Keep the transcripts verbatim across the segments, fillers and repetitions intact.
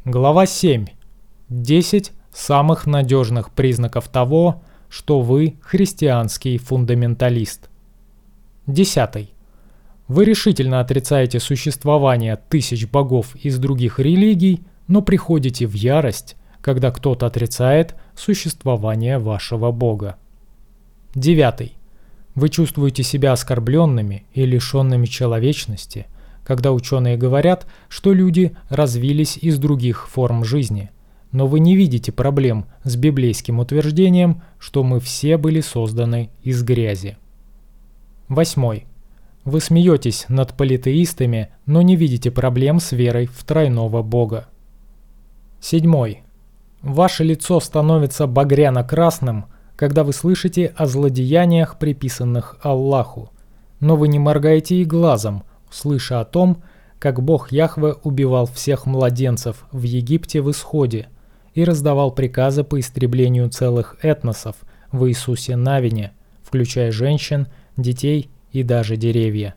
Глава семь. десять самых надежных признаков того, что вы христианский фундаменталист. десятый. Вы решительно отрицаете существование тысяч богов из других религий, но приходите в ярость, когда кто-то отрицает существование вашего бога. девятый. Вы чувствуете себя оскорбленными и лишенными человечности, когда ученые говорят, что люди развились из других форм жизни, но вы не видите проблем с библейским утверждением, что мы все были созданы из грязи. Восьмой. Вы смеетесь над политеистами, но не видите проблем с верой в тройного Бога. Седьмой. Ваше лицо становится багряно-красным, когда вы слышите о злодеяниях, приписанных Аллаху, но вы не моргаете и глазом, слыша о том, как Бог Яхве убивал всех младенцев в Египте в Исходе и раздавал приказы по истреблению целых этносов в Иисусе Навине, включая женщин, детей и даже деревья.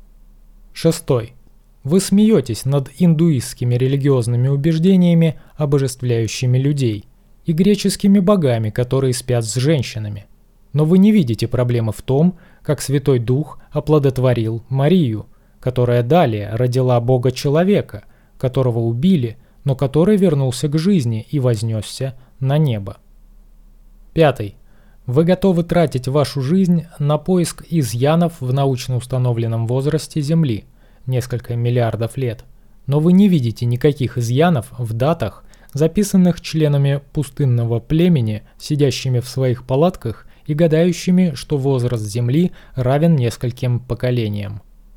Шестой. Вы смеетесь над индуистскими религиозными убеждениями, обожествляющими людей, и греческими богами, которые спят с женщинами. Но вы не видите проблемы в том, как Святой Дух оплодотворил Марию, которая далее родила Бога-человека, которого убили, но который вернулся к жизни и вознесся на небо. Пятый. Вы готовы тратить вашу жизнь на поиск изъянов в научно установленном возрасте Земли, несколько миллиардов лет, но вы не видите никаких изъянов в датах, записанных членами пустынного племени, сидящими в своих палатках и гадающими, что возраст Земли равен нескольким поколениям.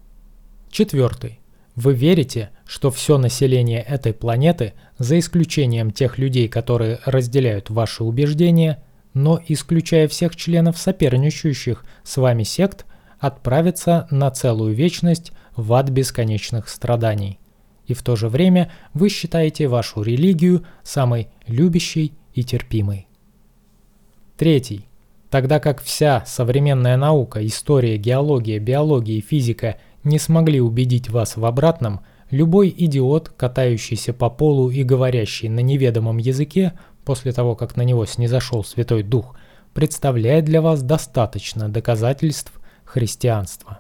Четвертый. Вы верите, что все население этой планеты, за исключением тех людей, которые разделяют ваши убеждения, но исключая всех членов соперничающих с вами сект, отправится на целую вечность в ад бесконечных страданий. И в то же время вы считаете вашу религию самой любящей и терпимой. Третий. Тогда как вся современная наука, история, геология, биология и физика не смогли убедить вас в обратном, любой идиот, катающийся по полу и говорящий на неведомом языке после того, как на него снизошел Святой Дух, представляет для вас достаточно доказательств христианства.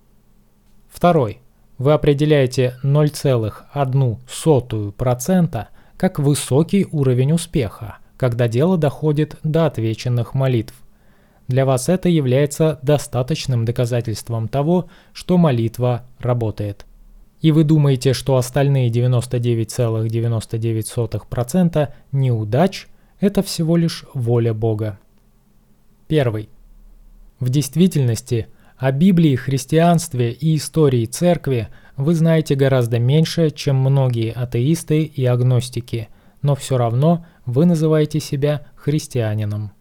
Второй. Вы определяете ноль целых одну сотую процента как высокий уровень успеха, когда дело доходит до отвеченных молитв. Для вас это является достаточным доказательством того, что молитва работает. И вы думаете, что остальные девяносто девять целых девяносто девять сотых процента неудач – это всего лишь воля Бога. Первый. В действительности, о Библии, христианстве и истории церкви вы знаете гораздо меньше, чем многие атеисты и агностики, но все равно вы называете себя христианином.